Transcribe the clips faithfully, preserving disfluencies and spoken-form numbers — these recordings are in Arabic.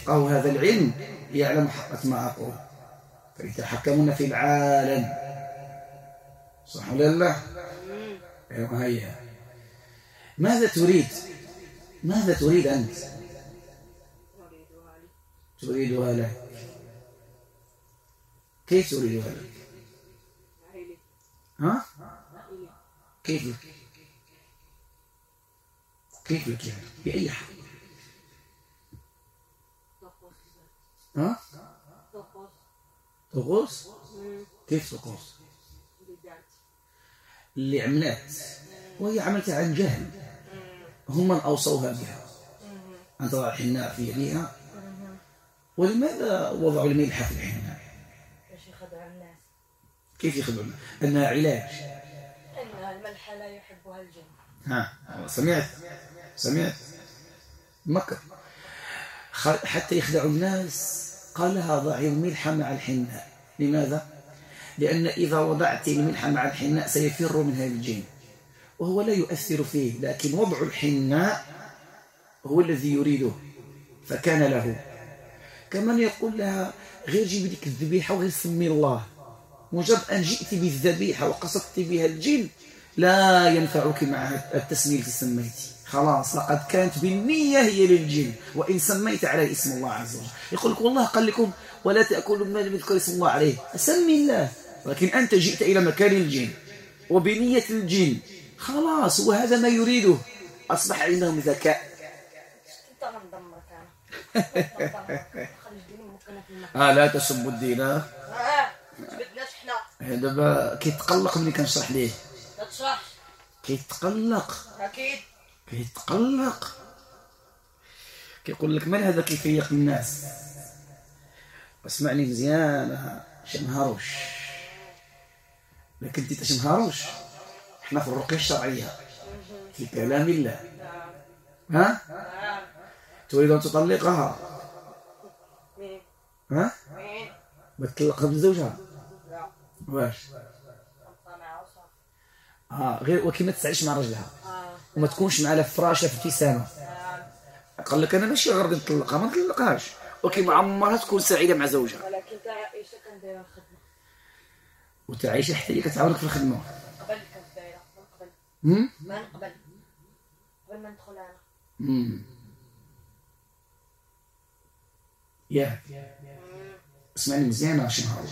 يفقه هذا العلم يعلم حقة ما أقول، فيتحكمون في العالم. صح ولا لا؟ أيوة هيا. ماذا تريد؟ ماذا تريد أنت؟ تريدها لك. كيف تريدها لك؟ ها؟ كيف لك؟ كيف لك يعني؟ بأي حق؟ ها؟ تغوص؟ كيف تغوص؟ اللي عملت وهي عملتها عن جهل، هم من أوصوها بها أن تضع الحناء في يديها. ولماذا وضعوا الملح في الحناء؟ باش يخدعوا الناس. كيف يخدعون؟ أنها علاج، أن الملح لا يحبها الجن. ها سمعت سمعت مكر حتى يخدعوا الناس. قال لها ضعي الملح مع الحناء. لماذا؟ لأن إذا وضعت الملح مع الحناء سيفر منها الجن، وهو لا يؤثر فيه، لكن وضع الحناء هو الذي يريده، فكان له. كمان يقول لها غير جيب لك الذبيحة وغير سمي الله. مجرد أن جئت بالذبيحة وقصدت بها الجن لا ينفعك مع التسمية التي سميتي، خلاص لقد كانت بالنية هي للجن، وإن سميت عليه اسم الله عز وجل. يقول لك والله قال لكم ولا تأكلوا ما لم يذكر اسم الله عليه، أسمي الله، ولكن أنت جئت إلى مكان الجن وبنية الجن، خلاص وهذا ما يريده. أصبح عندهم ذكاء. آه لا تسبوا الدين. آه بدناش حنا دابا كيتقلق ملي كنشرح ليه. ما تشرحش. كيتقلق أكيد كيتقلق كيقول لك من هذا كيفيق الناس. اسمعني مزيان شمهاروش، لكن انت تشمهاروش احنا في الرقية الشرعية في كلام الله. ها تريد أن تطلقها؟ مين؟ ها؟ مين؟ بتطلقها من زوجها؟ لا. واش؟ اه غير وكي ما تسعيش مع رجلها آه. وما تكونش مع لا فراشة في ابتسامة. آه. قال لك أنا ماشي غير نطلقها، ما نطلقهاش، وكي مع عمرها تكون سعيدة مع زوجها. ولكن تاع عائشة كان دايرة الخدمة. وتاع عائشة حتى هي كتعاونك في الخدمة. قبل كانت دايرة من قبل. هم؟ من قبل. قبل ما ندخل أنا. هم. يا اسمعني مزيان عشان هاروش.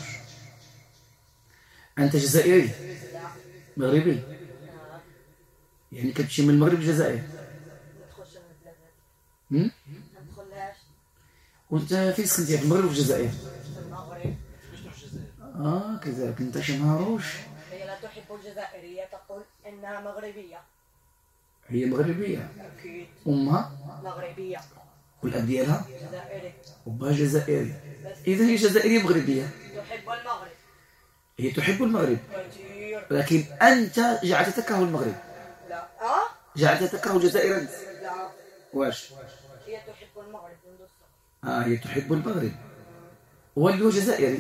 أنت جزائري؟ لا. مغربي؟ لا. يعني كتمشي من المغرب للجزائر؟ ما ندخلش من البلاد هذه. هم؟ ما ندخلهاش. وأنت فين سكنتي؟ في المغرب وفي الجزائر؟ في المغرب. آه كذلك أنت شمهاروش. هي لا تحب الجزائرية، تقول إنها مغربية. هي مغربية؟ أكيد. أمها؟ مغربية. والأب ديالها؟ جزائري. أبها جزائري. إذا هي جزائرية مغربية. تحب المغرب. هي تحب المغرب. كثير. لكن أنت جعلت تكره المغرب. لا. أه؟ جعلت تكره الجزائر أنت. لا. واش؟ هي تحب المغرب منذ الصغر. آه هي تحب المغرب. والدي هو جزائري.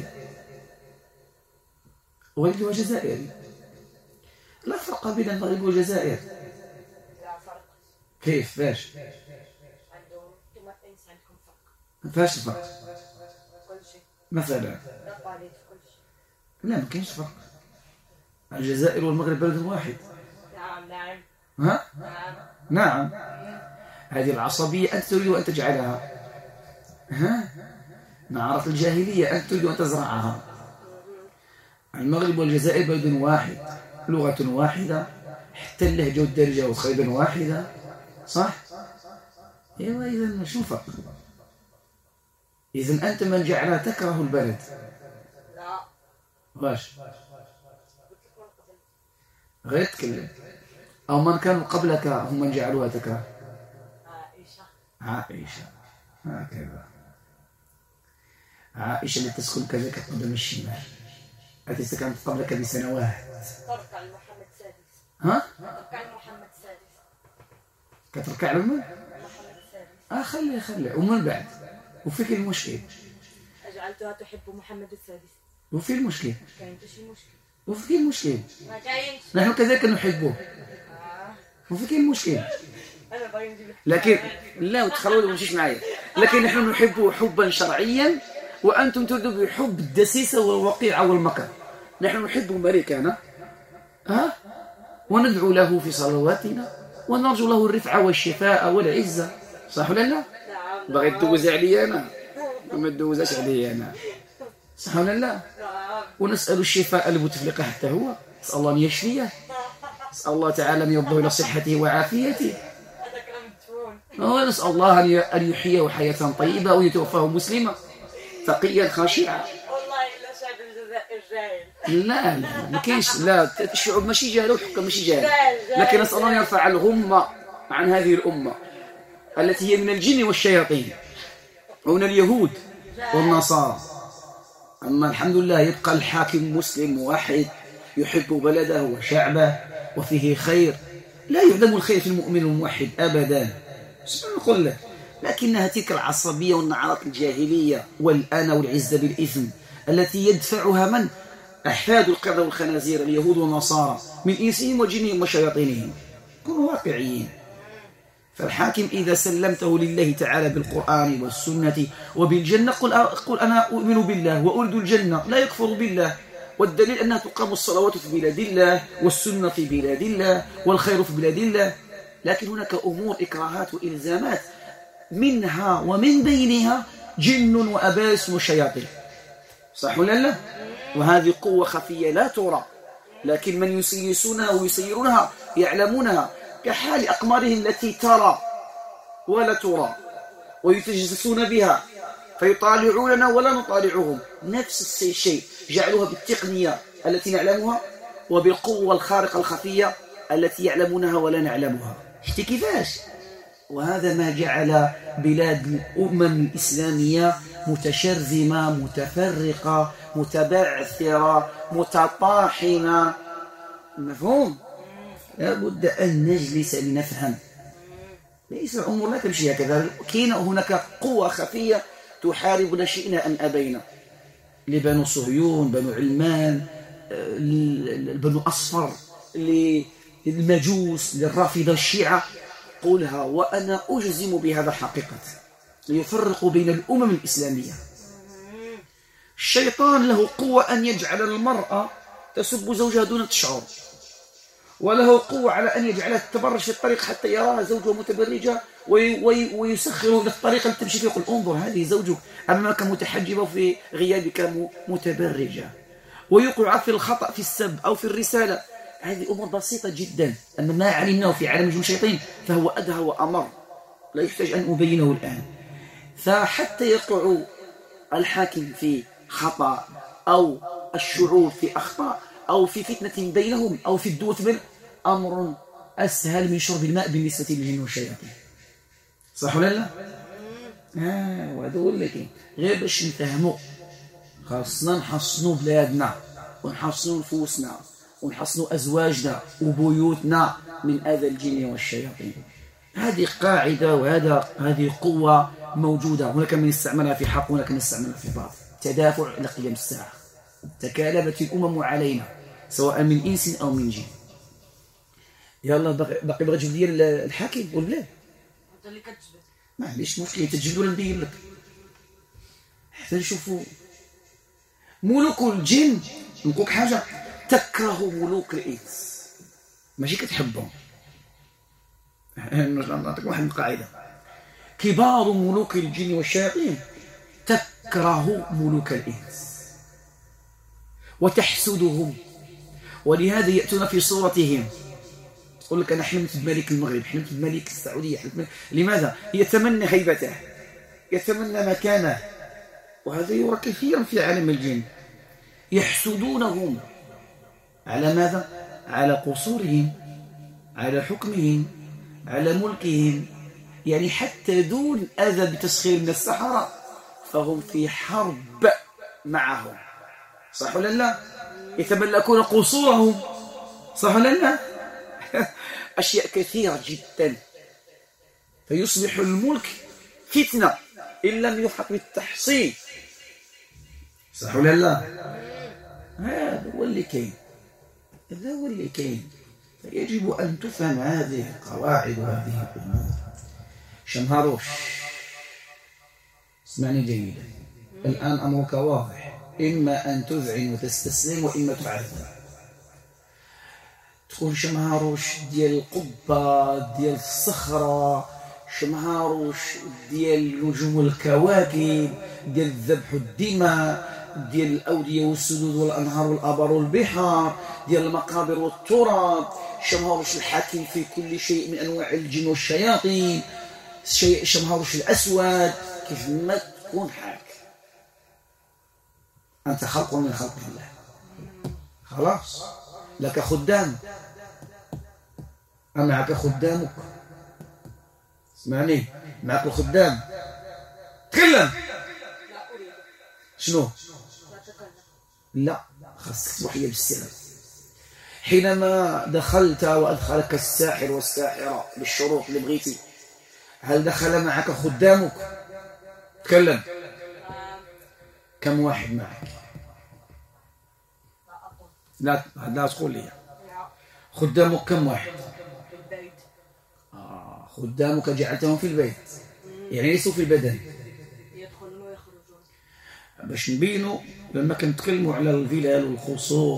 والدي هو جزائري. لا فرق بين المغرب والجزائر. لا فرق. كيف؟ فاش؟ عندهم انتم الإنسان عندكم فرق. فاش الفرق؟ كل شيء. مثلا؟ لا قليل في كل شيء. لا ما كاينش فرق. الجزائر والمغرب بلد واحد. نعم نعم. ها؟ نعم. نعم. هذه العصبية أنت تريد أن تجعلها، ها؟ نعرة الجاهلية أنت تريد أن تزرعها. المغرب والجزائر بلد واحد، لغة واحدة، حتى اللهجة والدرجة والخيبة واحدة، صح؟ ايوه إذا شو الفرق؟ إذا أنت من جعلها تكره البلد. لا. واش؟ غير تكلم. أو من كانوا قبلك هم من جعلوها تكره. عائشة. عائشة هكذا. عائشة التي تسكن كذلك قدم الشمال، التي سكنت قبلك بسنوات. تركع لمحمد السادس. ها؟ تركع لمحمد السادس. كتركع لمن؟ محمد السادس. آه خلي خلي ومن بعد وفيك المشكل. أجعلتها تحب محمد السادس. وفي المشكل. كاين شي مشكل. وفي المشكل. ما كاينش. نحن كذلك نحبه. آه. وفي المشكل. انا باغي نجيب لك لكن لا وتخلوا ما تمشيش معايا. لكن نحن نحب حبا شرعيا وانتم تريدوا بحب الدسيسه والوقيعه والمكر. نحن نحب ملكنا ها وندعو له في صلواتنا ونرجو له الرفعه والشفاء والعزه. صح ولا لا؟ باغي تدوز عليا انا وما تدوزاش عليا انا. صح ولا لا؟ ونسال الشفاء المتفلقه حتى هو. نسال الله ان يشفيه. نسال الله تعالى ان يرضى الى صحته وعافيته. ونسال الله ان يحييه حياه طيبه وان يتوفاه مسلما تقيا خاشعا. والله الا شعب الجزائر جاهل. لا لا ما كاينش. لا الشعوب ماشي جاهله والحكام ماشي جاهله. لكن نسال الله ان يرفع الغمه عن هذه الامه التي هي من الجن والشياطين ومن اليهود والنصارى. أما الحمد لله يبقى الحاكم مسلم واحد يحب بلده وشعبه وفيه خير. لا يعدم الخير في المؤمن الموحد أبدا. شنو نقول لك؟ لكنها تلك العصبية والنعرات الجاهلية والأنا والعزة بالإثم التي يدفعها من؟ أحفاد القردة والخنازير اليهود والنصارى من إنسهم وجنهم وشياطينهم. كونوا واقعيين. فالحاكم إذا سلمته لله تعالى بالقرآن والسنة وبالجنة قل, قل أنا أؤمن بالله وأريد الجنة لا يكفر بالله. والدليل أنها تقام الصلوات في بلاد الله والسنة في بلاد الله والخير في بلاد الله. لكن هناك أمور إكراهات وإلزامات منها ومن بينها جن وأباس وشياطين. صح ولا لا؟ وهذه قوة خفية لا ترى لكن من يسيسونها ويسيرونها يعلمونها كحال أقمارهم التي ترى ولا ترى ويتجسسون بها فيطالعوننا ولا نطالعهم. نفس الشيء جعلوها بالتقنية التي نعلمها وبالقوة الخارقة الخفية التي يعلمونها ولا نعلمها. شتي كيفاش؟ وهذا ما جعل بلاد الأمم الإسلامية متشرذمة متفرقة متبعثرة متطاحنة. مفهوم؟ لابد أن نجلس لنفهم. ليس الأمور لا تمشي هكذا. كاين هناك قوة خفية تحاربنا شئنا أم أبينا. لبنو صهيون بنو علمان بنو أصفر للمجوس للرافضة الشيعة. قولها وأنا أجزم بهذا حقيقة ليفرق بين الأمم الإسلامية. الشيطان له قوة أن يجعل المرأة تسب زوجها دون تشعر وله قوة على أن يجعلها تتبرج في الطريق حتى يراها زوجها متبرجة ويسخر إلى الطريق التي تمشي فيه. يقول انظر هذه زوجك أمامك متحجبة في غيابك متبرجة. ويقع في الخطأ في السب أو في الرسالة. هذه أمور بسيطة جدا. أما ما علمناه في عالم الجن والشياطين فهو أدهى وأمر لا يحتاج أن أبينه الآن. فحتى يقع الحاكم في خطأ أو الشعوب في أخطاء أو في فتنة بينهم أو في الدول بين أمر أسهل من شرب الماء بالنسبة للجن والشياطين. صح ولا لا؟ آه وهذا هو اللي كاين. غير باش نفهموا خاصنا نحصنوا بلادنا ونحصنوا نفوسنا ونحصنوا أزواجنا وبيوتنا من أذى الجن والشياطين. هذه قاعدة وهذا هذه قوة موجودة. هناك من يستعملها في حق وهناك من يستعملها في باطل. تدافع لقيام الساعة. تكالبت الأمم علينا سواء من إنس أو من جن. يلا باقي بغا تجبد ديال الحاكم والبلاد. انت اللي كتجبد. معليش مشكل تجبد ولا نبين لك حتى نشوفوا. ملوك الجن نقولك حاجة تكره ملوك الإنس ماشي كتحبهم. نعطيك واحد القاعدة. كبار ملوك الجن والشياطين تكره ملوك الإنس وتحسدهم ولهذا يأتون في صورتهم. يقول لك أنا حلمت بملك المغرب حلمت بملك السعودية حلمت. لماذا؟ يتمنى هيبته يتمنى مكانه. وهذا يرى كثيرا في عالم الجن. يحسدونهم على ماذا؟ على قصورهم على حكمهم على ملكهم. يعني حتى دون أذى بتسخير من السحرة فهم في حرب معهم. صح ولا لا؟ يتملكون قصورهم. صح ولا لا؟ أشياء كثيرة جدا. فيصبح الملك فتنة إن لم يحق بالتحصين. صح ولا لا؟ هذا هو اللي كاين. هذا هو اللي كاين. فيجب أن تفهم هذه القواعد وهذه الأمور. شمهاروش، اسمعني جيدا، الآن أمرك واضح، إما أن تذعن وتستسلم وإما تعذب. تكون شمهاروش ديال القبة ديال الصخرة، شمهاروش ديال نجوم الكواكب، ديال الذبح والدماء، ديال الأودية والسدود والأنهار والآبار والبحار، ديال المقابر والتراب، شمهاروش الحاكم في كل شيء من أنواع الجن والشياطين، شمهاروش الأسود. كيف ما تكون حاكم أنت خلق من خلق الله، خلاص لك خدام، أمعك خدامك. اسمعني، معك الخدام، تكلم. شنو؟ لا، خاصك توحي بالسر. حينما دخلت وأدخلك الساحر والساحرة بالشروط اللي بغيتي، هل دخل معك خدامك؟ تكلم. كم واحد معك؟ لا لا تقول لي. خدامك كم واحد؟ في البيت. آه خدامك جعلتهم في البيت، يعني ليسوا في البدن. يدخلون ويخرجون. باش نبينوا لما كنتكلموا على الفلل والقصور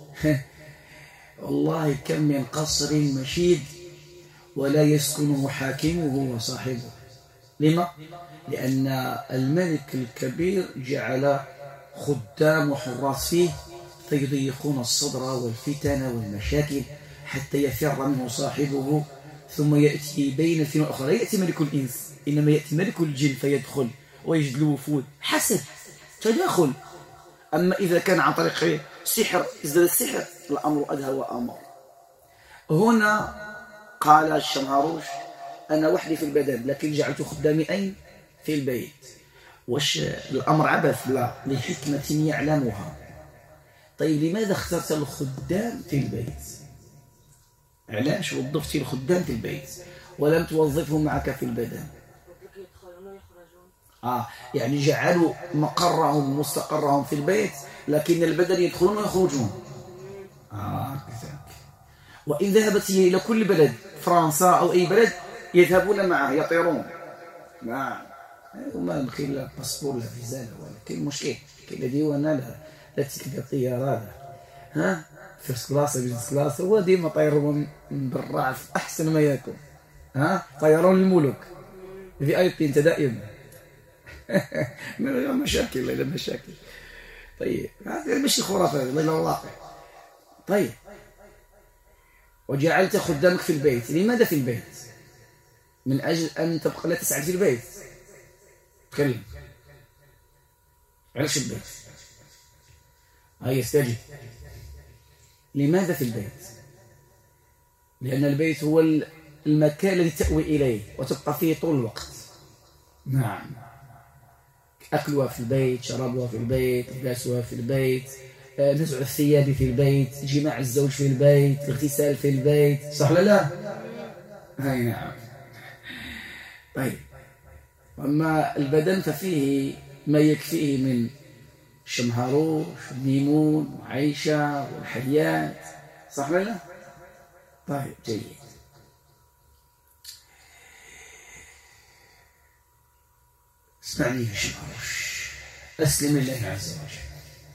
والله كم من قصر مشيد ولا يسكنه حاكمه وصاحبه. لما؟ لأن الملك الكبير جعل خدام وحراس فيه فيضيقون الصدر والفتن والمشاكل حتى يفر منه صاحبه، ثم يأتي بين الفين الأخرى. لا يأتي ملك الإنس، إنما يأتي ملك الجن فيدخل ويجد الوفود حسب تداخل. أما إذا كان عن طريق سحر ازداد السحر الأمر أدهى وأمر. هنا قال الشمهاروش أنا وحدي في البدن لكن جعلت خدامي أين؟ في البيت. واش الأمر عبث؟ لا، لحكمة يعلمها. طيب لماذا اخترت الخدام في البيت؟ علاش وظفتي الخدام في البيت ولم توظفهم معك في البدن؟ يدخلون ويخرجون. آه يعني جعلوا مقرهم مستقرهم في البيت لكن البدن يدخلون ويخرجون. آه كذلك. وإن ذهبت إلى كل بلد، فرنسا أو أي بلد، يذهبون معه يطيرون. نعم. وما كاين لا باسبور لا فيزا ولا كاين مشكل، كاين ديوانه لا لا تيكت الطيارات، ها فيرست كلاس بيزنس كلاس، هو ديما طيروا من برا احسن ما يكون، ها طيرون الملوك في اي بي انت دائما من مشاكل لا مشاكل. طيب هذا ماشي خرافه، هذا الواقع. طيب وجعلت خدامك في البيت، لماذا في البيت؟ من أجل أن تبقى لا تسعد في البيت. تكلم. علاش البيت؟ هيا استجب. لماذا في البيت؟ لأن البيت هو المكان الذي تأوي إليه وتبقى فيه طول الوقت. نعم. أكلها في البيت، شرابها في البيت، لباسها في البيت، نزع الثياب في البيت، جماع الزوج في البيت، الاغتسال في البيت، صح ولا لا؟ هاي نعم. طيب أما البدن ففيه ما يكفيه من شمهاروش ونيمون وعيشة والحيات، صح ولا لا؟ طيب جيد. اسمعني يا شمهاروش، أسلم لله عز وجل.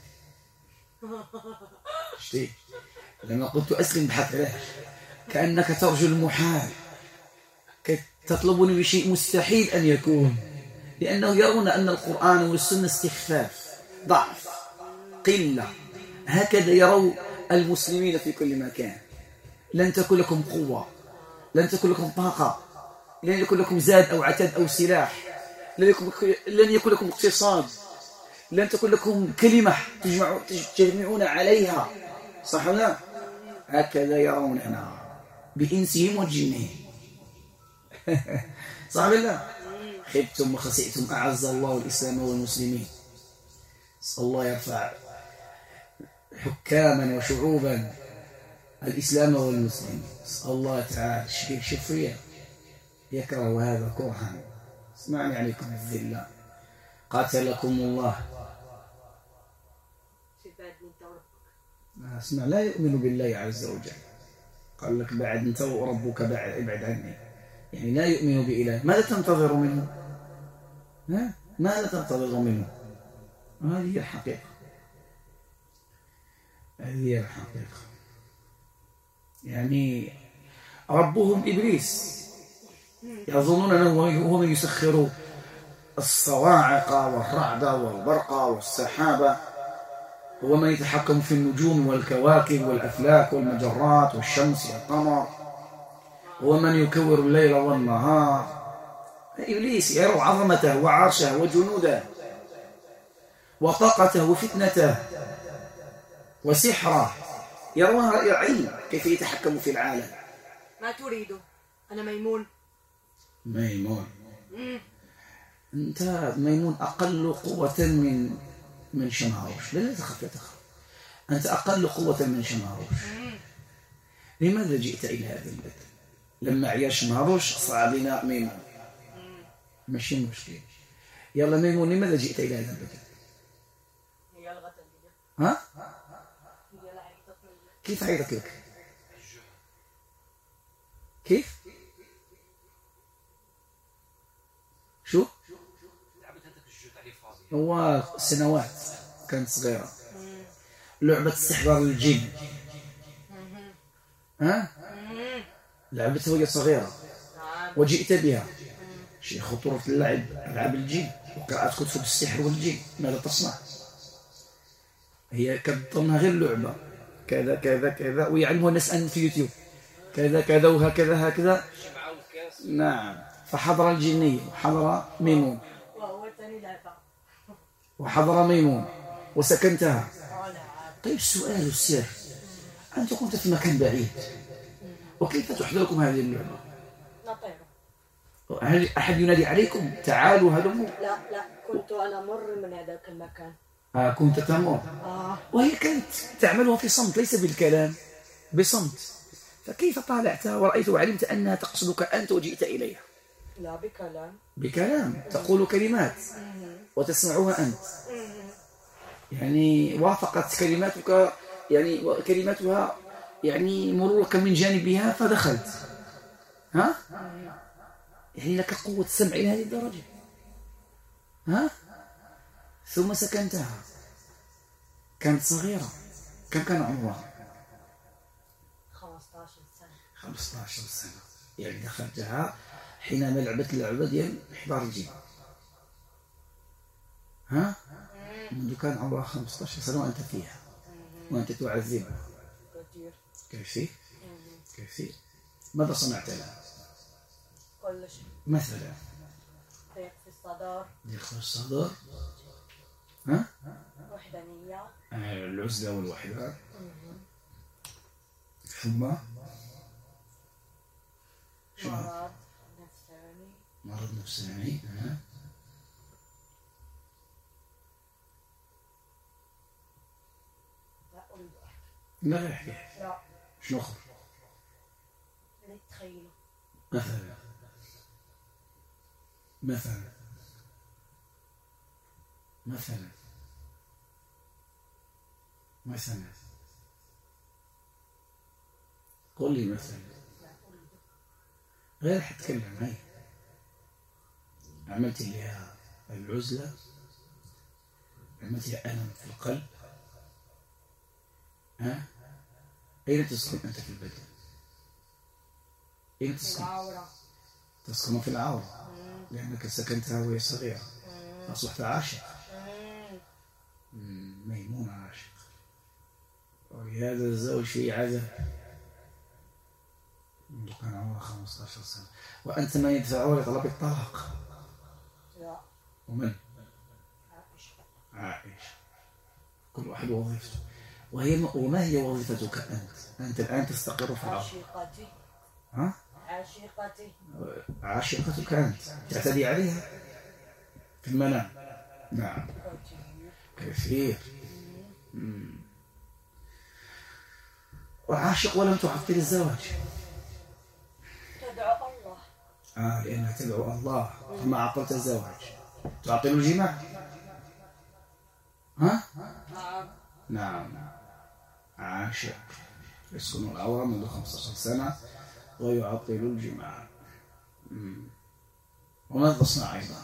شتي لما قلت أسلم بحق الله كأنك ترجو المحال، تطلبني بشيء مستحيل أن يكون، لأنه يرون أن القرآن والسنة استخفاف، ضعف، قلة. هكذا يروا المسلمين في كل مكان. لن تكون لكم قوة، لن تكون لكم طاقة، لن يكون لكم زاد أو عتاد أو سلاح، لن يكون, لن يكون لكم اقتصاد، لن تكون لكم كلمة تجمعون عليها، صح ولا لا؟ هكذا يروننا بإنسهم وجنهم. صح ولا لا؟ خبتم وخسئتم، أعز الله الإسلام والمسلمين. صلى الله يرفع حكاما وشعوبا الإسلام والمسلمين. صلى الله تعالى الشريك شفية يكره هذا كرها. اسمعني عليكم الذلة، قاتلكم الله. اسمع، لا يؤمن بالله عز وجل، قال لك بعد أنت وربك بعد ابعد عني، يعني لا يؤمن بإله. ماذا تنتظر منه؟ ها؟ ماذا تنتظر منه؟ هذه هي الحقيقة، هذه هي الحقيقة. يعني ربهم إبليس، يظنون أنه هو من يسخر الصواعق والرعد والبرق والسحابة، هو من يتحكم في النجوم والكواكب والأفلاك والمجرات والشمس والقمر، هو من يكور الليل والنهار. إبليس يرى عظمته وعرشه وجنوده وطاقته وفتنته وسحره، يروها رأي العين كيف يتحكم في العالم. ما تريد؟ أنا ميمون. ميمون؟ أنت ميمون أقل قوة من من شمهروش. لا لا تخف لا تخف، أنت أقل قوة من شمهروش. لماذا جئت إلى هذا البلد؟ لما عيا شمهروش صار بنا ميمون، ماشي مشكلة. يلا ميمون، لماذا جئت إلى هذا البلد؟ ها؟ كيف عيطت لك؟ كيف؟ شو؟ هو سنوات كانت صغيرة، لعبة استحضار الجن. ها؟ لعبتها وهي صغيرة وجئت بها. شيء خطورة اللعب ألعاب الجن وقراءة كتب السحر والجن، ماذا تصنع؟ هي كتظنها غير لعبة، كذا كذا كذا، ويعلمها الناس أن في يوتيوب كذا كذا وهكذا هكذا. نعم. فحضر الجنية وحضر ميمون وحضر ميمون وسكنتها. طيب السؤال السر، أنت كنت في مكان بعيد، وكيف تحضر لكم هذه اللعبة؟ نطير. هل أحد ينادي عليكم تعالوا هلموا؟ لا لا، كنت أنا مر من هذاك المكان. آه كنت تمر. آه. وهي كانت تعملها في صمت، ليس بالكلام، بصمت. فكيف طالعتها ورأيت وعلمت أنها تقصدك أنت وجئت إليها؟ لا بكلام. بكلام، تقول كلمات وتسمعها أنت، يعني وافقت كلماتك، يعني كلماتها يعني مرورك من جانبها فدخلت. ها؟ يعني لك قوة السمع إلى هذه الدرجة. ها؟ ثم سكنتها، كانت صغيرة، كم كان عمرها؟ خمسة عشر سنة. خمسة عشر سنة، يعني دخلتها حينما لعبت اللعبة ديال إحضار الجن. ها؟ منذ كان عمرها خمسة عشر سنة وأنت فيها وأنت تعذبها. كيف؟ كيف؟ ماذا صنعت لها؟ كل شيء. مثلا ضيق في الصدر. ضيق في الصدر. ها؟ وحدانية. العزلة والوحدة. ثم مرض نفساني. مرض نفساني. ها؟ لا أريد أحكي. لا احكي. لا. شنو أخر؟ لا تخيله. مثلا مثلا مثلا مثلا قل لي مثلا، غير حتكلم. هاي عملت لها العزلة، عملت لها ألم في القلب. ها؟ أين تسكن أنت في البدن؟ أين تسكن؟ العورة. تسكن في العورة لأنك سكنتها وهي صغيرة، أصبحت عاشق. ميمون عاشق، ولهذا الزوج في عذاب منذ كان عمره خمسة عشر سنة، وأنت ما يدفعه لطلب الطلاق. لا. ومن؟ عائشة. عائشة. كل واحد وظيفته. وهي وما هي وظيفتك أنت؟ أنت الآن تستقر في الأرض. عشيقتي. ها؟ عشيقتي. عشيقتك أنت تعتدي عليها في المنام. نعم. كثير. وعاشق ولم تعطل الزواج. تدعو الله. آه لأنها تدعو الله فما عطلت الزواج. تعطل الجماع. ها؟ نعم. نعم. عاشق يسكن العورة منذ خمسة عشر سنة ويعطل الجماع. وماذا تصنع أيضا؟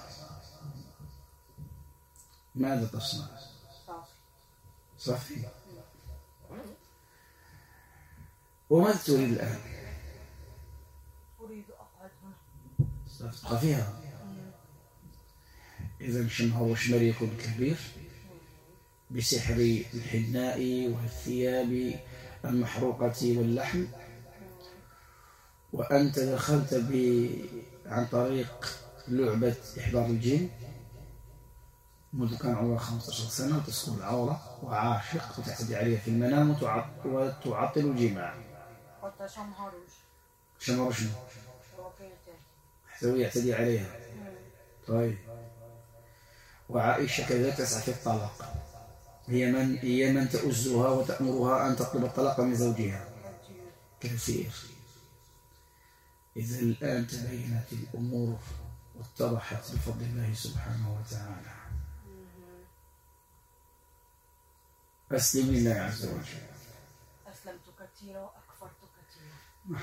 ماذا تصنع؟ صافي. وماذا تريد الآن؟ أريد أقعد هنا. ستبقى فيها. إذا شمه وشمريك الكبير بسحر الحناء والثياب المحروقة واللحم، وأنت دخلت ب... عن طريق لعبة إحضار الجن منذ كان عمره خمسة عشر سنة، وتسكن العورة وعاشق وتعتدي عليها في المنام وتعطل الجماع. حتى شمهروش. شمهروش شنو؟ حتى هو يعتدي عليها. طيب. وعائشة كذلك تسعى في الطلاق، هي من هي من تؤزها وتأمرها أن تطلب الطلاق من زوجها كثير. إذا الآن تبينت الأمور واتضحت بفضل الله سبحانه وتعالى. أسلم لله عز وجل. أسلمت كثيرا وأكفرت كثيرا.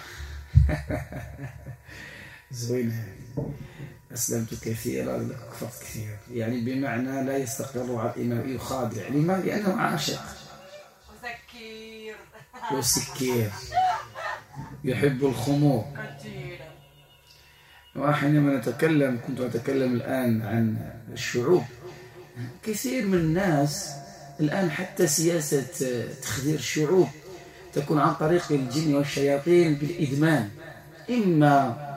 زوينة. أسلمت كثيرا وأكفرت كثيرا، يعني بمعنى لا يستقر على الإمام، يخادع. لما؟ لأنه عاشق وسكير وسكير يحب الخمور. وحينما نتكلم كنت أتكلم الآن عن الشعوب، كثير من الناس الآن حتى سياسة تخدير الشعوب تكون عن طريق الجن والشياطين بالإدمان، إما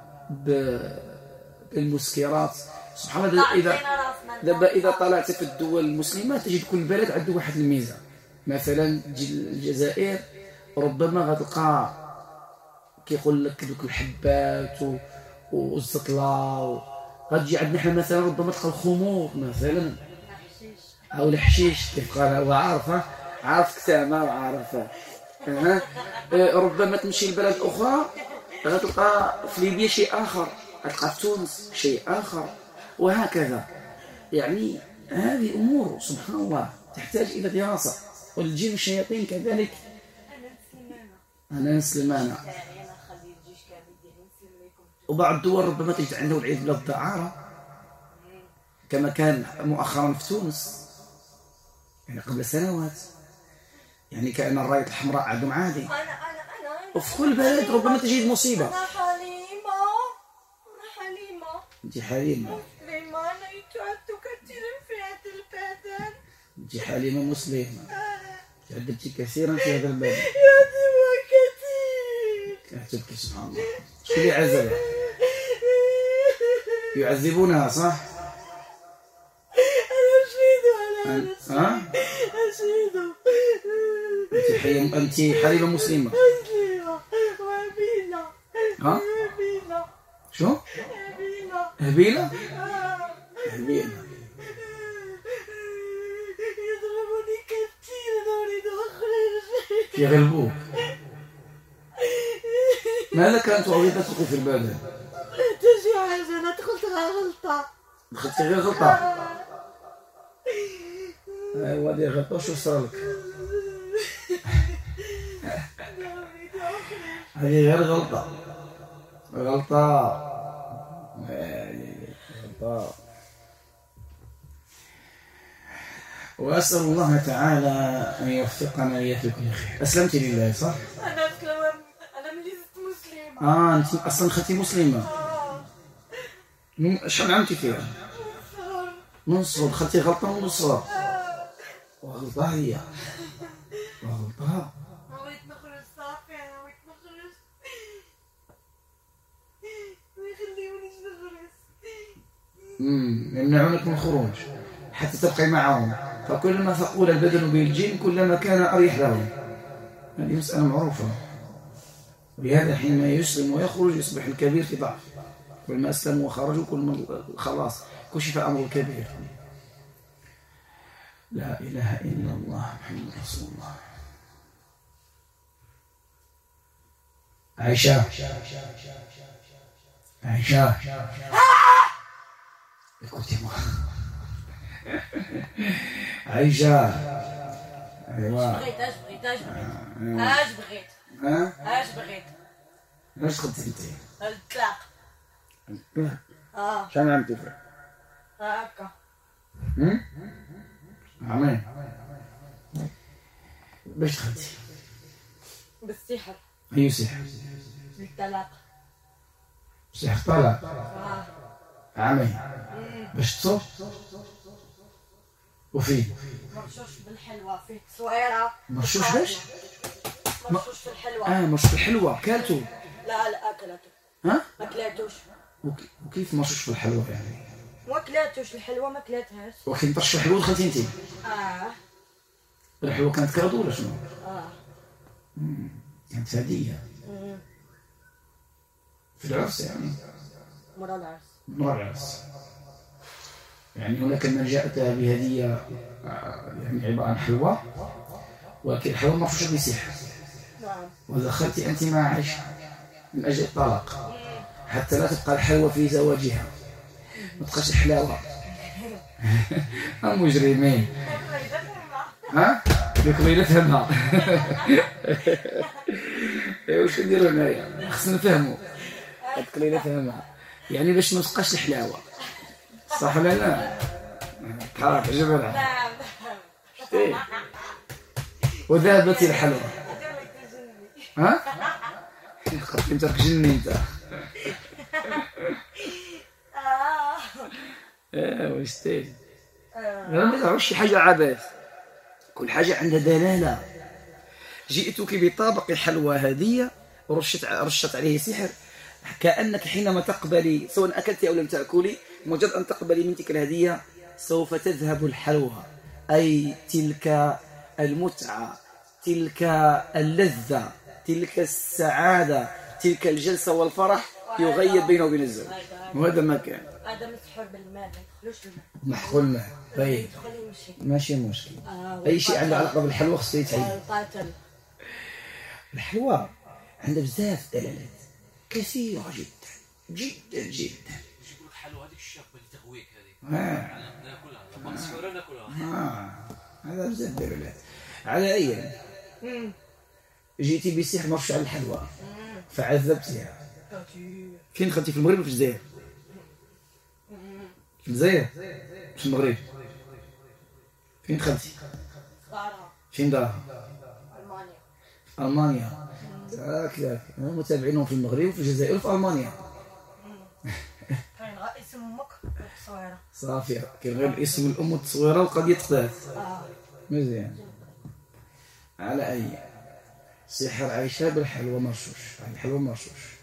بالمسكرات. سبحان الله. إذا دابا إذا طلعت في الدول المسلمة تجد كل بلد عنده واحد الميزة. مثلا الجزائر ربما غتلقى كيقول لك دوك الحبات والزطلة، غتجي عندنا حنا مثلا ربما تلقى الخمور مثلا او الحشيش كيف قال هو عارفه عارف كتامه وعارفه. أه. ربما تمشي لبلد اخرى غتلقى في ليبيا شيء اخر، غتلقى في تونس شيء اخر، وهكذا. يعني هذه امور سبحان الله تحتاج الى دراسه. والجن والشياطين كذلك. انا سليمانه. وبعض الدول ربما تجد عنده العيد بلا الدعارة كما كان مؤخرا في تونس، يعني قبل سنوات، يعني كأن الراية الحمراء عندهم عادي. وفي كل بلد ربما تجد مصيبة. أنا حليمة. أنا حليمة. أنت حليمة. مسلمة. أنا تعبت كثيرا في هذا البدن. أنت حليمة مسلمة. تعذبت كثيرا في هذا البلد. يعذبها كثير. تبكي سبحان الله. شو اللي عذبها؟ يعذبونها صح؟ أنا أشهد على نفسي. ها؟ أشهد. أنت حليمة. أنت حليمة مسلمة. مسلمة وهبيلة. ها؟ هبيلة. شو؟ هبيلة. هبيلة؟ هبيلة. يضربوني كثير. أنا أريد أخرج. يغلبوك. ماذا كانت وظيفتك في البلد؟ تجي حاجة. أنا دخلت غير غلطة. دخلت غير غلطة. ايوا هذه غلطة. شو صار لك؟ هذه غير غلطة. غلطة. غلطة. وأسأل الله تعالى أن يوفقنا إياك لكل خير. أسلمت لله صح؟ أنا أسلم. أنا مليست مسلمة. آه أنت أصلا خدتي مسلمة. شحال عملت فيها؟ من الصغر. خدتي غلطة من الصغر. وغلطة هي. وغلطة. بغيت نخرج صافي. أنا بغيت نخرج. ما يخليونيش نخرج. امم يمنعونك من الخروج حتى تبقي معهم، فكلما ثقل البدن بالجن كلما كان أريح لهم. هذه مسألة معروفة. ولهذا حينما يسلم ويخرج يصبح الكبير في ضعف. كل ما أسلموا وخرجوا كل ما خلاص كشف أمر الكبير. لا إله إلا الله محمد رسول الله. عائشة. عائشة. écoutez-moi. عائشة ايوا بغيت اش بغيت اش بغيت اش بغيت ها اش بغيت واش خدتي انت؟ الطلاق. لا اه شحال عام تفرق؟ هكا هم عامين باش خدتي؟ بالسحر اي سحر؟ بالطلاق. سحر طلاق اه عامين باش تصوم وفين؟ مرشوش بالحلوى فيه تصويره. مرشوش باش؟ مرشوش في الحلوى. اه مرشوش بالحلوى كالتو؟ لا لا اكلته. ها؟ ما كلاتوش. وك- وكيف مرشوش بالحلوى يعني؟ ما كلاتوش الحلوى ما كلاتهاش. وكي نطرش الحلوى دخلتي انت؟ اه الحلوى كانت كادو ولا شنو؟ اه كانت هدية مم. في العرس يعني؟ مرا العرس. نور العرس يعني هناك من جاءت بهدية آه، يعني عبارة عن حلوى، ولكن الحلوى مرشوشة بسحر، نعم. ودخلت أنت مع عائشة من أجل الطلاق حتى لا تبقى الحلوى في زواجها، ما تبقاش الحلاوة. المجرمين ها؟ يقول لي نفهمها. واش نديرو هنايا؟ خصنا نفهمو. تقول لي نفهمها يعني باش ما تبقاش الحلاوة، صح ولا لا؟ تحرك جبلها نعم. إيه. وذهبت الحلوى. ها؟ خاطر انت راك جني انت. اه اه واش تاني؟ انا ما تعرفش شي حاجة عبث، كل حاجة عندها دلالة. جئتك بطابق حلوى هدية رشت رشت عليه سحر، كأنك حينما تقبلي سواء أكلت أو لم تأكلي، مجرد أن تقبلي من تلك الهدية سوف تذهب الحلوى، أي تلك المتعة، تلك اللذة، تلك السعادة، تلك الجلسة والفرح يغيب بينه وبين الزوج. وهذا ما كان. هذا مسحور بالماء ما يدخلوش الماء. محقول الماء طيب يدخل يمشي. ماشي مشكل. آه أي شيء عنده علاقة بالحلوى خصو يتعين. القاتل. الحلوى عندها بزاف دلالات كثيرة جدا جدا جدا. يقول الحلوى هذيك الشابه اللي تغويك هذيك آه. ناكلها لما نصفر ناكلها. آه. هذا بزاف دلالات. على أي مم. جيتي بسحر مرش على الحلوى فعذبتها. كثير. فين دخلتي؟ في المغرب ولا في الجزائر؟ في الجزائر؟ في المغرب؟ فين دخلتي؟ دارها. فين دارها؟ ألمانيا. ألمانيا. هكذاك متابعينهم في المغرب وفي الجزائر وفي ألمانيا. كاين غير اسم امك والتصويره. صافي كاين غير اسم الأم والتصويرة وقضية قتات. اه مزيان. على أي سحر عايشة بالحلوى مرشوش، الحلوى مرشوش.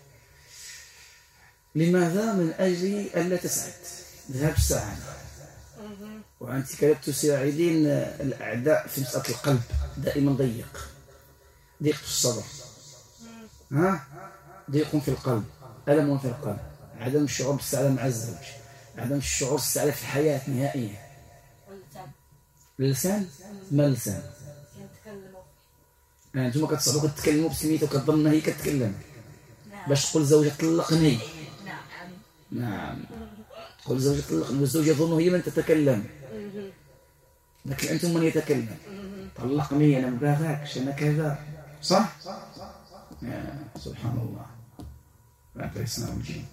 لماذا؟ من أجل ألا تسعد، ذهاب السعادة. وأنت كانت تساعدين الأعداء في مسألة القلب، دائما ضيق ضيق في الصدر، ها؟ ضيق في القلب، ألم في القلب، عدم الشعور بالسعادة مع الزوج، عدم الشعور بالسعادة في الحياة نهائيا. واللسان. اللسان؟ ما اللسان؟ كنتكلموا. يعني أنتم كتصعبوا كتكلموا بسميتو كتظن هي كتكلم نعم. باش تقول زوجة طلقني. نعم. نعم تقول زوجة طلقني والزوج يظن هي من تتكلم، لكن أنتم من يتكلم. طلقني أنا ما باغاكش أنا كذا، صح؟ يا سبحان الله. لا تيسنا وجهي.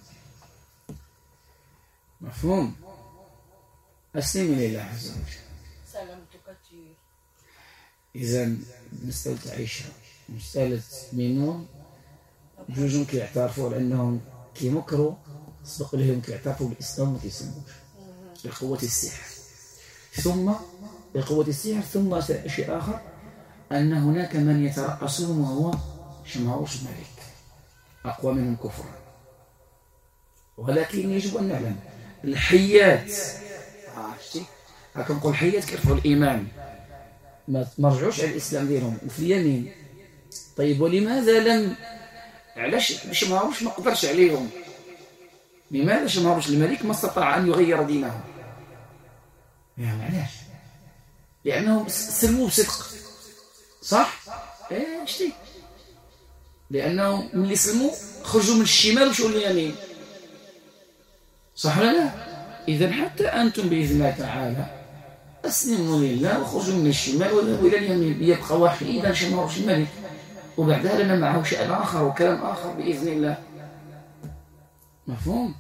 مفهوم؟ أسلمي لله عز وجل. سلامتك كثير. إذا مسألة عائشة ومسألة ميمون جوجهم كيعترفوا على أنهم كيمكروا سبق لهم كيعترفوا بالإسلام ما كيسلموش بقوة السحر، ثم بقوة السحر، ثم شيء آخر أن هناك من يترأسهم وهو شمهورش الملك أقوى منهم كفرا. ولكن يجب أن نعلم الحيات عرفتي هاك نقول حيات كيرفعوا الإيمان ما رجعوش على الإسلام ديالهم وفي اليمين. طيب ولماذا لم علاش شمهورش ما قدرش عليهم؟ لماذا شمهورش الملك ما استطاع أن يغير دينه؟ يعني علاش؟ لأنهم سلموا بصدق، صح؟ ايه شتي؟ لأنهم ملي سلموا خرجوا من الشمال ومشوا لليمين، صح ولا لا؟ إذا حتى أنتم بإذن الله تعالى أسلموا لله وخرجوا من الشمال وذهبوا إلى اليمين ليبقى وحيدا شمهرش الملك، وبعدها لنا معه شأن آخر وكلام آخر بإذن الله. مفهوم؟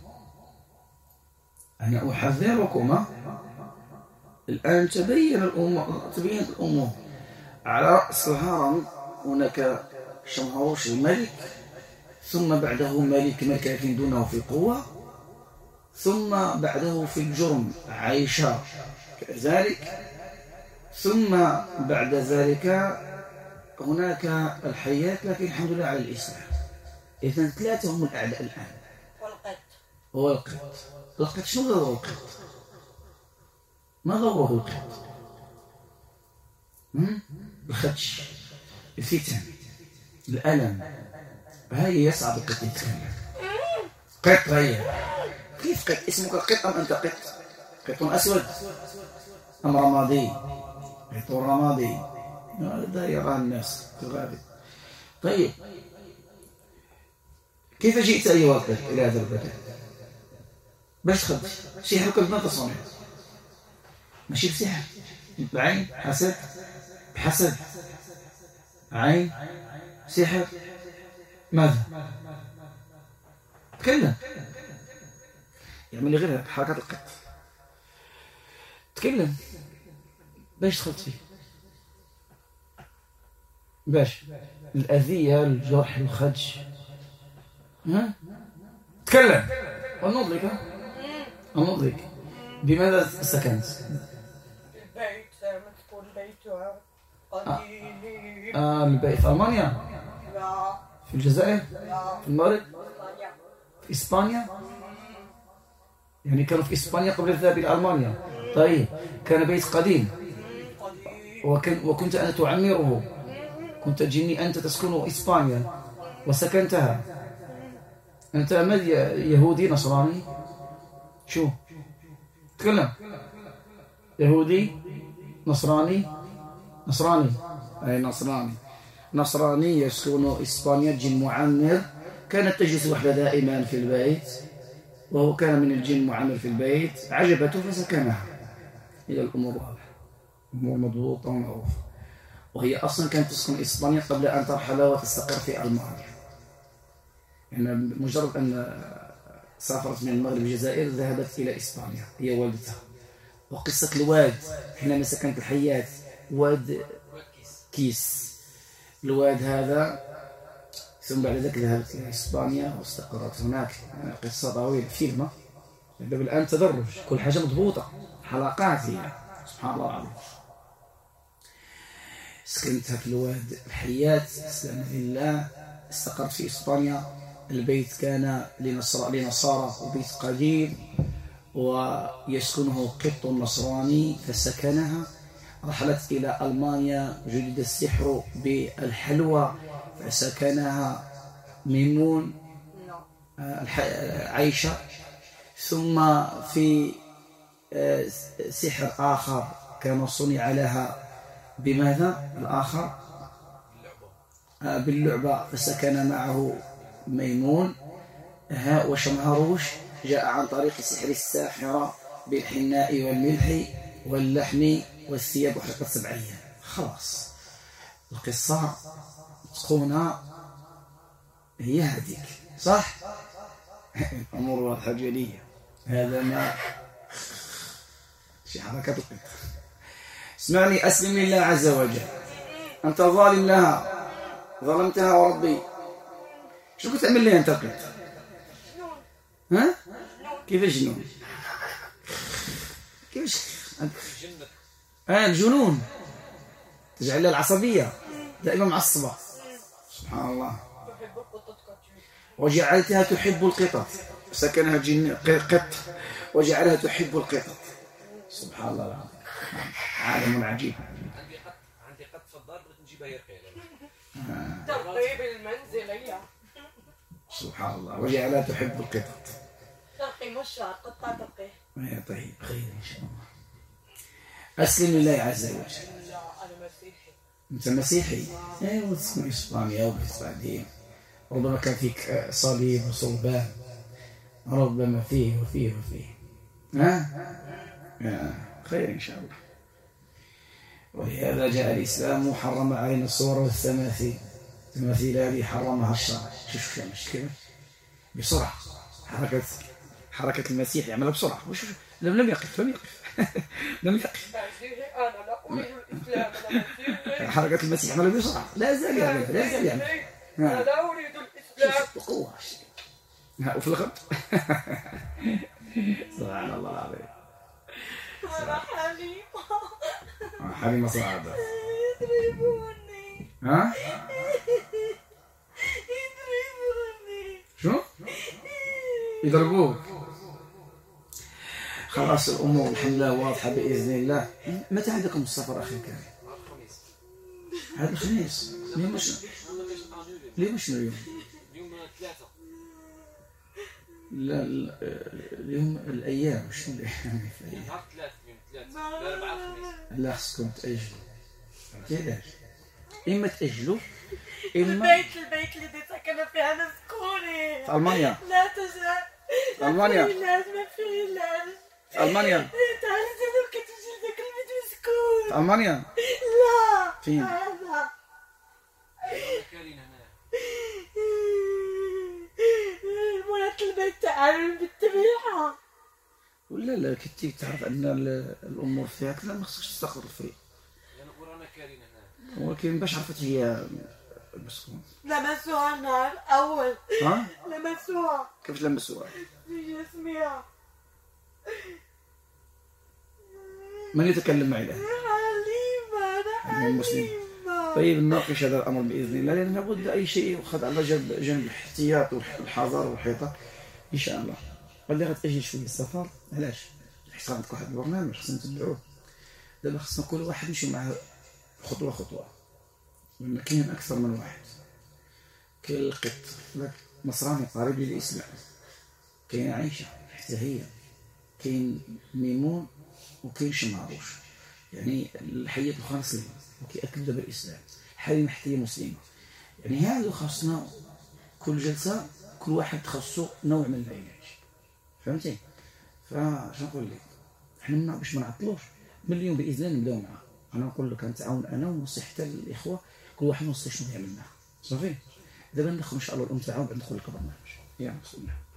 أنا أحذركم الآن تبين الأمور تبينت الأمور. على رأس الهرم هناك شمهرش الملك، ثم بعده ملك مكان دونه في قوة، ثم بعده في الجرم عائشة كذلك، ثم بعد ذلك هناك الحياة، لكن الحمد لله على الإسلام. إذن ثلاثة هم الأعداء الآن. والقط هو القط. القط شنو دوره القط؟ ما دوره القط؟ الخدش، الفتن، الألم. هاي يصعب القط يتكلم. قط هي. كيف قط؟ اسمك قط أم أنت قط؟ قط أسود أم رمادي؟ قط رمادي. هذا يراه الناس في الغالب. طيب كيف جئت أيها القط إلى هذا البلد؟ باش تخدش سحرك بما تصنع، ماشي بسحر، بعين حسد، بحسد عين سحر. ماذا؟ تكلم، يعمل غير حركات القط. تكلم باش دخلت فيه، باش الأذية، الجرح، الخدش. ها؟ تكلم ونضلك ونضلك. بماذا سكنت؟ البيت مسكون بيتها قديم. آه البيت في ألمانيا؟ لا. في الجزائر؟ لا. في المغرب؟ إسبانيا. في إسبانيا؟ يعني كانوا في إسبانيا قبل الذهاب إلى ألمانيا. طيب كان بيت قديم وكن وكنت أنت تعمره، كنت جني أنت تسكن إسبانيا وسكنتها. أنت ماذا يهودي نصراني؟ شو تكلم؟ يهودي نصراني؟ نصراني أي نصراني نصراني يسكن إسبانيا، جن معمر. كانت تجلس وحده دائما في البيت، وهو كان من الجن معمر في البيت، عجبته فسكنها. هي الأمور واضحة، أمور مضبوطة ومعروفة. وهي أصلا كانت تسكن إسبانيا قبل أن ترحل وتستقر في ألمانيا. يعني مجرد أن سافرت من المغرب الجزائر ذهبت إلى إسبانيا هي والدتها. وقصة الواد حينما سكنت الحياة، واد كيس، الواد هذا، ثم بعد ذلك ذهبت إلى إسبانيا واستقرت هناك. يعني قصة طويلة، فيلم. الآن تدرج، كل حاجة مضبوطة، حلقات هي. سبحان الله العظيم. سكنتها في الواد الحياة، استعن لله، استقرت في إسبانيا. البيت كان لنصارى وبيت قديم، ويسكنه قط نصراني فسكنها. رحلت إلى ألمانيا، جدد السحر بالحلوى فسكنها ميمون عائشة. ثم في سحر آخر كان صنع لها بماذا؟ الآخر باللعبة فسكن معه ميمون. ها وشمهروش جاء عن طريق سحر الساحرة بالحناء والملح واللحم والثياب وحلقة سبعية. خلاص القصة تكون هي هذيك، صح؟ الأمور واضحة جلية. هذا ما شي حركة القطة. اسمعني، أسلم لله عز وجل. أنت ظالم لها، ظلمتها وربي. شو كنت تعمل لي أنت القط؟ ها؟ كيف جنون؟ كيفاش آه الجنون تجعل لها العصبية دائما معصبة. سبحان الله. وجعلتها تحب القطط، سكنها جن قط وجعلها تحب القطط. سبحان الله العظيم، عالم عجيب. عندي قط عندي قط في الدار بغيت نجيبها يرقي ترقيب المنزلية. سبحان الله. وجعلها تحب القطط. ترقي مش قطة ترقي. يا طيب خير إن شاء الله. أسلم لله عز وجل. لا أنا مسيحي. أنت مسيحي؟ أيوة تسمع إسبانيا وبس بعدين. ربما كان فيك صليب وصلبان، ربما فيه وفيه وفيه. ها؟ آه. خير إن شاء الله. ولهذا جاء الإسلام وحرم علينا الصور والتماثيل. التماثيل هذه حرمها الشرع. شوف شوف مش كده بسرعة، حركة حركة المسيح يعملها بسرعة. وشوف لم لم يقف لم يقف لم يقف. أنا لا أريد الإسلام، أنا حركة المسيح يعملها بسرعة، لا زال يعمل لا زال يعمل. أنا لا أريد الإسلام بقوة وفي الغد. سبحان الله العظيم. أنا حليمة حليمة صعبة. يضربوني ها؟ يضربوني. شو؟ يضربوك. خلاص الأمور الحمد لله واضحة بإذن الله. متى عندكم السفر أخي الكريم؟ الخميس. هذا الخميس. ليه مش ليه مش اليوم؟ اليوم ثلاثة. لا لا، اليوم الأيام شنو الأيام؟ نهار ثلاثة يوم ثلاثة لا أربعة الخميس. لا خصكم تأجلوا. علاش؟ إما تأجلوا إما البيت البيت اللي ساكنة فيها مسكوني في ألمانيا. لا تزال ألمانيا. ما في علاج. ألمانيا. تعال زلمة كتجي ذاك البيت مسكون. في ألمانيا. لا فين؟ هذا كارين هنا. مرات البيت تعال بالتبيعة. ولا لا كنتي تعرف أن ال- الأمور فيها كذا ما خصكش تستقر فيه. يعني ورانا كارين هنا. ولكن باش عرفت هي المسكون. لمسوها النهار الأول. ها؟ لمسوها كيفاش لمسوها؟ في جسمها. من يتكلم معي الآن؟ حليمة أنا أنا مسلم. حليمة. طيب نناقش هذا الأمر بإذن الله، لأن لابد أي شيء يؤخذ على جنب جانب الاحتياط والحذر والحيطة إن شاء الله. واللي غتأجل شوية السفر علاش؟ حيت عندك واحد البرنامج خصنا نتبعوه. دابا خصنا كل واحد يمشي معاه خطوة خطوة، لأن كاين أكثر من واحد. كاين القط ذاك نصراني قريب للإسلام، كاين عائشة حتى هي، كاين ميمون وكاين شماروش، يعني الحية الأخرى مسلمة وكيأكد بالإسلام، حليمة حتى هي مسلمة. يعني هذا خاصنا كل جلسة كل واحد خاصو نوع من العلاج. فهمتي؟ فاش نقول لك احنا باش ما نعطلوش من اليوم باذن الله نبداو معاه. انا نقول لك نتعاون انا ونصيح حتى الاخوه كل واحد نصيح شنو يعمل معاه. صافي دابا ندخل ان شاء الله الام تاعو بعد ندخل لك برنامج. يلا بسم الله.